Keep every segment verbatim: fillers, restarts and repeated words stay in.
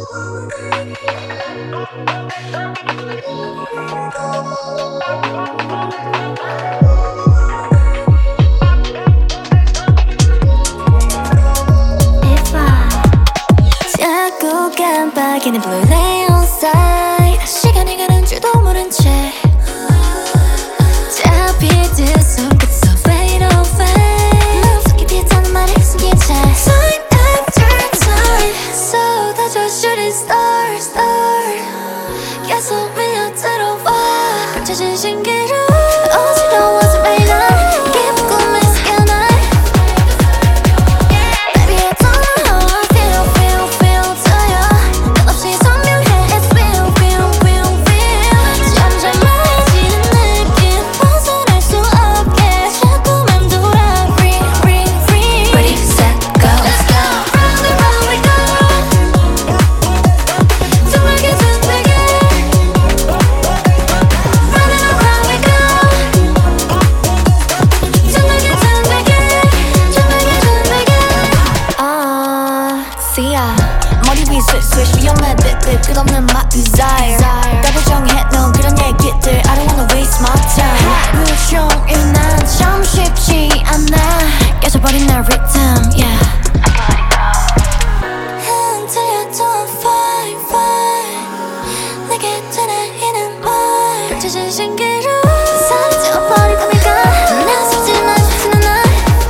자꾸 깜빡이는 blue neon sign. 시간이 가는 줄도 모른 채 잡힐 듯 손끝에서 fade away. 마음속에 피어나는 말을 숨긴 채 time after time 쏟아져 shooting star star 계속 밀려 들어와 펼쳐진 신기루 어지러워서 매일 날 깊은 꿈에 스며나. Baby I don't know how I feel feel feel to you. 끝없이 선명해 it's real real real real. 점점 많아지는 느낌 벗어날 수 없게 자꾸만 돌아 ring ring ring. Ready set go let's go. Round and round we go. 숨막혀 숨막혀. Round and round we go. 숨막혀 숨막혀. 숨막혀 숨막혀. 아, see ya. 머리 위 swish swish 위험해 bit bit 끝없는 my desire. 답을 정해 넌 그런 얘기들 I don't wanna waste my time. 하루 종일 난 참 쉽지 않아 깨져버린 내 rhythm yeah. 흔들려도 I'm fine fine. 내게 되뇌이는 말 펼쳐진 신기루 사라져버린 꿈일까 나서지만 좋지는 않아.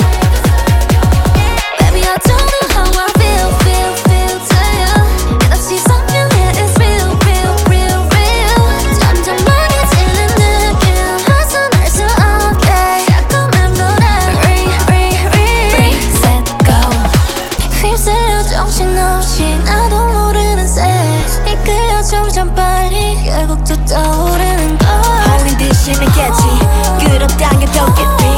Baby I don't know how I feel feel feel to you. 끝없이 선명해 it's real real real real. 점점 멍해지는 느낌 벗어날 수 없게 자꾸만 돌아 ring ring ring. Ring set go. 휩쓸려 정신없이 나도 모르는 새 이끌려 점점 빨리 결국 또 떠오르는 걸. 홀린 듯이 내겠지 끌어당겨 더 깊이